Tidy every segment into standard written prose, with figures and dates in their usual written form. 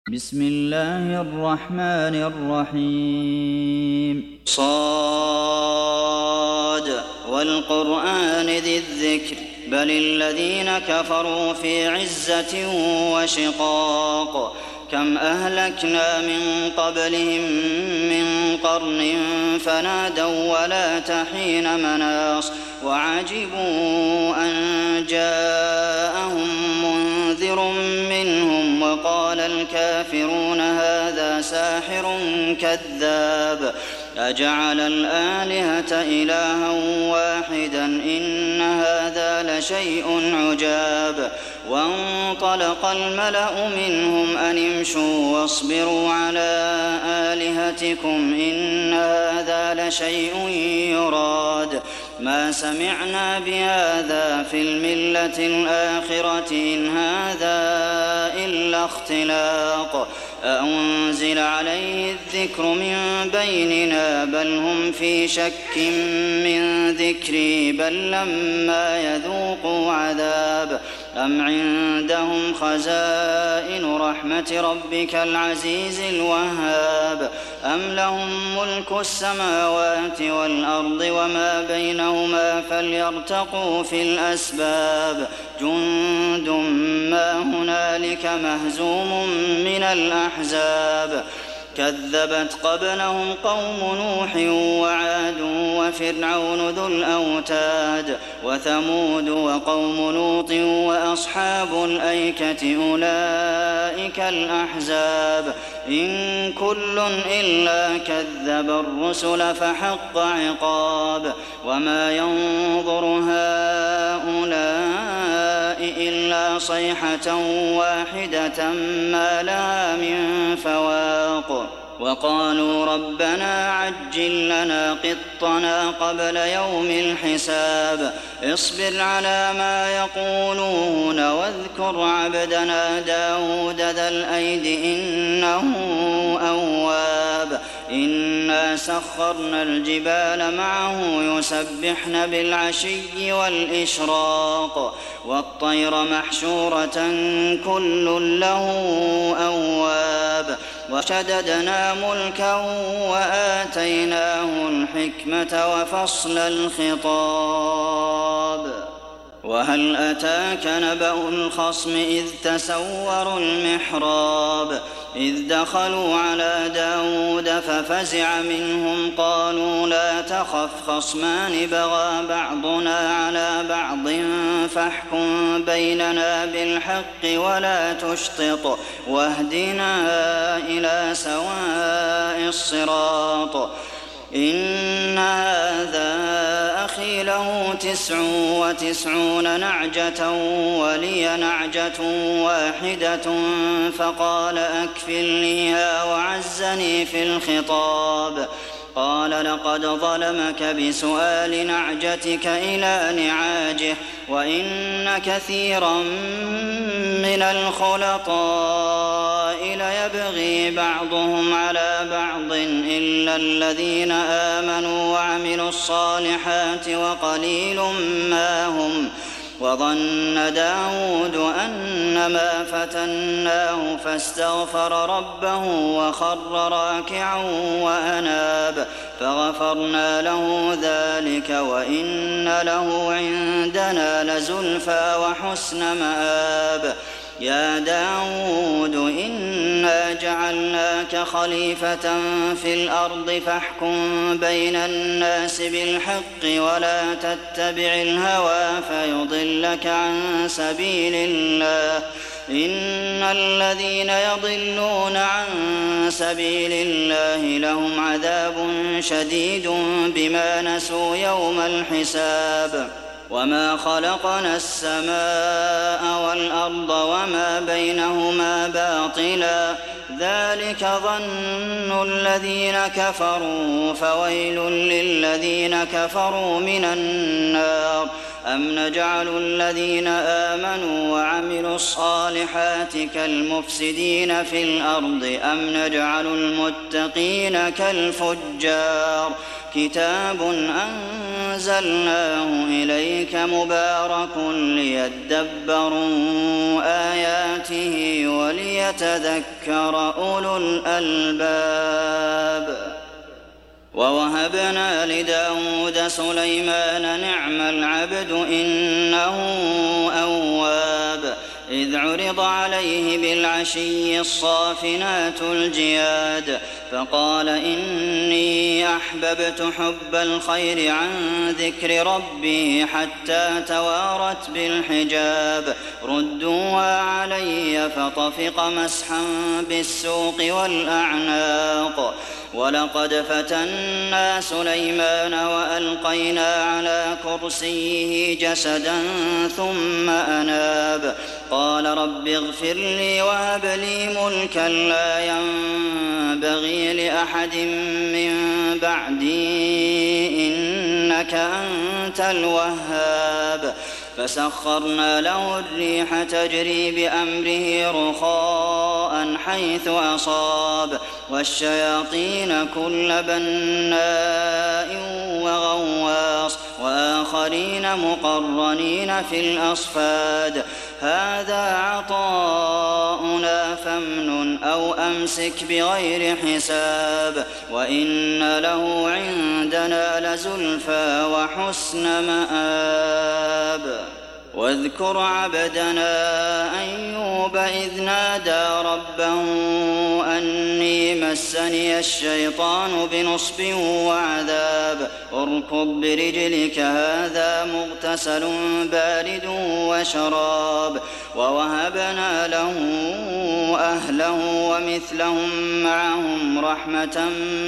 بسم الله الرحمن الرحيم صاد والقرآن ذي الذكر بل الذين كفروا في عزة وشقاق كم أهلكنا من قبلهم من قرن فنادوا ولا تحين مناص وعجبوا أن جاءهم منذر منهم وقال الكافرون هذا ساحر كذاب أجعل الآلهة إلها واحدا إن هذا لشيء عجاب وانطلق الملأ منهم أن امشوا واصبروا على آلهتكم إن هذا لشيء يراد ما سمعنا بهذا في الملة الآخرة إن هذا إلا اختلاق أأنزل عليه الذكر من بيننا بل هم في شك من ذكري بل لما يذوقوا عذاب أم عندهم خزائن رحمة ربك العزيز الوهاب أم لهم ملك السماوات والأرض وما بينهما فليرتقوا في الأسباب جند ما هنالك مهزوم من الأحزاب كذبت قبلهم قوم نوح وعاد وفرعون ذو الأوتاد وثمود وقوم لوط وأصحاب الأيكة أولئك الأحزاب إن كل إلا كذب الرسل فحق عقاب وما ينظر هؤلاء إلا صيحة واحدة ما لها من فواق وقالوا ربنا عجل لنا قطنا قبل يوم الحساب اصبر على ما يقولون واذكر عبدنا داود ذا الأيد إنه أواب إنا سخرنا الجبال معه يسبحن بالعشي والإشراق والطير محشورة كل له أواب وشددنا ملكه وآتيناه الحكمة وفصل الخطاب وهل أتاك نبأ الخصم إذ تسوروا المحراب إذ دخلوا على داود ففزع منهم قالوا لا تخف خصمان بغى بعضنا على بعض فاحكم بيننا بالحق ولا تشطط واهدنا إلى سواء الصراط إن هذا أخي له 99 نعجة ولي نعجة واحدة فقال أكفلنيها وعزني في الخطاب قال لقد ظلمك بسؤال نعجتك إلى نعاجه وإن كثيرا من الخلطاء ليبغي بعضهم على بعض إلا الذين آمنوا وعملوا الصالحات وقليل ما هم وظن داود أنما فتناه فاستغفر ربه وخر راكعا وأناب فغفرنا له ذلك وإن له عندنا لزلفى وحسن مآب يا داود إنا جعلناك خليفة في الأرض فاحكم بين الناس بالحق ولا تتبع الهوى فيضلك عن سبيل الله إن الذين يضلون عن سبيل الله لهم عذاب شديد بما نسوا يوم الحساب وما خلقنا السماء والأرض وما بينهما باطلا ذلك ظن الذين كفروا فويل للذين كفروا من النار أم نجعل الذين آمنوا وعملوا الصالحات كالمفسدين في الأرض أم نجعل المتقين كالفجار كتاب أنزلناه إليك مبارك ليدبروا آياته وليتذكر أولو الألباب ووهبنا لداود سليمان نعم العبد إنه أواب إذ عرض عليه بالعشي الصافنات الجياد فقال إني أحببت حب الخير عن ذكر ربي حتى توارت بالحجاب ردوها علي فطفق مسحا بالسوق والأعناق ولقد فتنا سليمان وألقينا على كرسيه جسدا ثم أناب قال رب اغفر لي وهب لي ملكا لا ينبغي لأحد من بعدي إنك أنت الوهاب فسخرنا له الريح تجري بأمره رخاء حيث أصاب والشياطين كل بناء وغواص وآخرين مقرنين في الأصفاد هذا عطاؤنا فامنن أو أمسك بغير حساب وإن له عندنا لزلفى وحسن مآب واذكر عبدنا أيوب إذ نادى ربه أني مسني الشيطان بنصب وعذاب اركض برجلك هذا مغتسل بارد وشراب ووهبنا له أهله ومثلهم معهم رحمة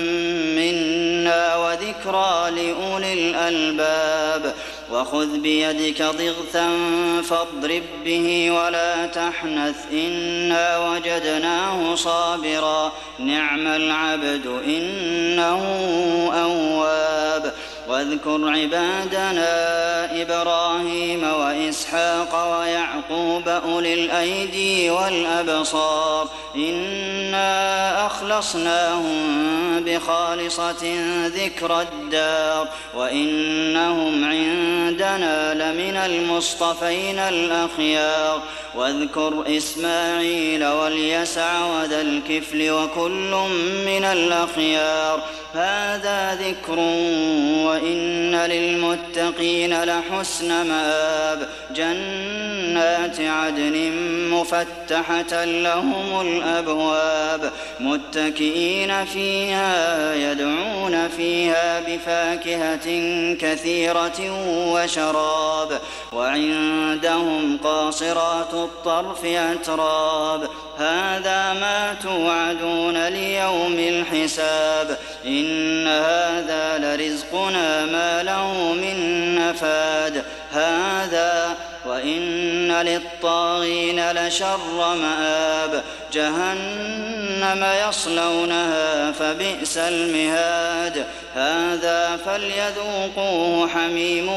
منا وذكرى لأولي الألباب وخذ بيدك ضغثا فاضرب به ولا تحنث إنا وجدناه صابرا نعم العبد إنه أواب واذكر عبادنا إبراهيم وإسحاق ويعقوب أولي الأيدي والأبصار إنا أخلصناهم بخالصة ذكر الدار وإنهم عندنا لمن المصطفين الأخيار واذكر إسماعيل واليسع وذا الكفل وكل من الأخيار هذا ذكر وإن للمتقين لحسن مآب جنات عدن مفتحة لهم الأبواب متكئين فيها يدعون فيها بفاكهة كثيرة وشراب وعندهم قاصرات الطرف أتراب هذا ما توعدون ليوم الحساب إن هذا لرزقنا ما له من نفاد هذا وإن للطاغين لشر مآب جهنم يصلونها فبئس المهاد هذا فليذوقوه حميم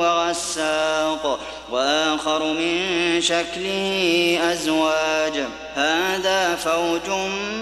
وغساق وآخر من شكله أزواج هذا فوج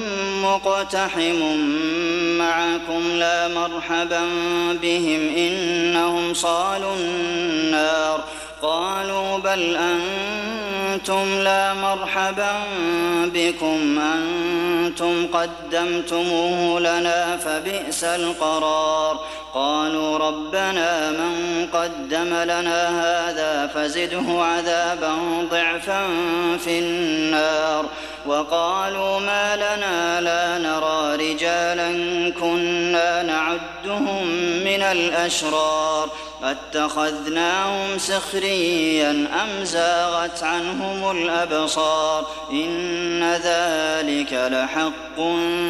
مقتحم معكم لا مرحبا بهم إنهم صالوا النار قالوا بل أنتم لا مرحبا بكم أنتم قدمتموه لنا فبئس القرار قالوا ربنا من قدم لنا هذا فزده عذابا ضعفا في النار وقالوا ما لنا لا نرى رجالا كنا نعدهم من الأشرار أتخذناهم سخريا أم زاغت عنهم الأبصار إن ذلك لحق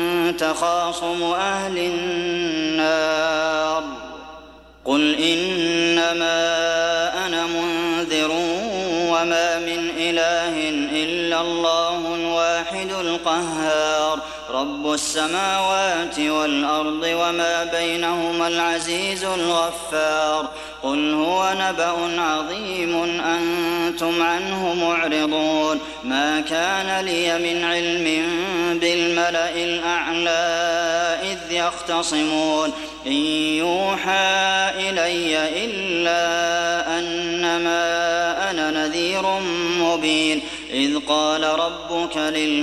تخاصم أهل النار قل إنما أنا منذر وما من إله إلا الله الواحد القهار رب السماوات والأرض وما بينهما العزيز الغفار قل هو نبأ عظيم أنتم عنه معرضون ما كان لي من علم بالملأ الأعلى إذ يختصمون إن يوحى إلي إلا أنما أنا نذير مبين إذ قال ربك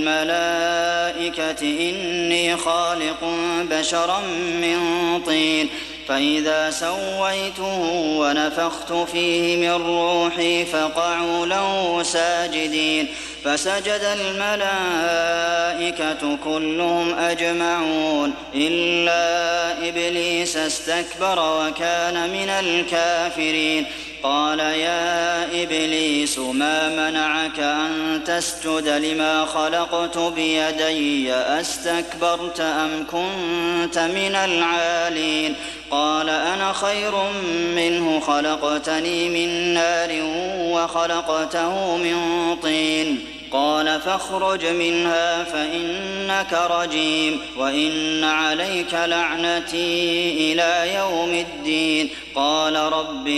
للملائكة إني خالق بشرا من طين فإذا سويته ونفخت فيه من روحي فقعوا له ساجدين فسجد الملائكة كلهم أجمعون إلا إبليس استكبر وكان من الكافرين قال يا إبليس ما منعك أن تسجد لما خلقت بيدي أستكبرت أم كنت من العالين قال أنا خير منه خلقتني من نار وخلقته من طين قال فاخرج منها فإنك رجيم وإن عليك لعنتي إلى يوم الدين قال رب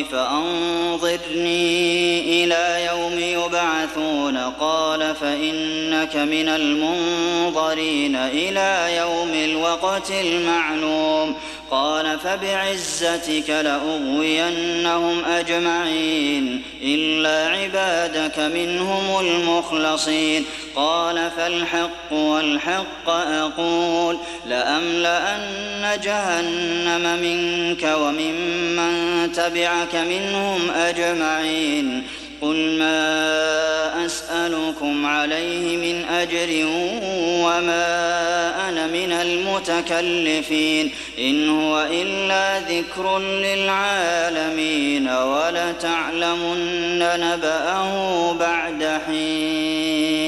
فأنظرني إلى يوم يبعثون قال فإنك من المنظرين إلى يوم الوقت المعلوم قال فبعزتك لأغوينهم أجمعين إلا عبادك منهم المخلصين قال فالحق والحق أقول لأملأن جهنم منك وممن تبعك منهم أجمعين قل ما أسألكم عليه من أجر وما أنا من المتكلفين إن هو إلا ذكر للعالمين ولتعلمن نبأه بعد حين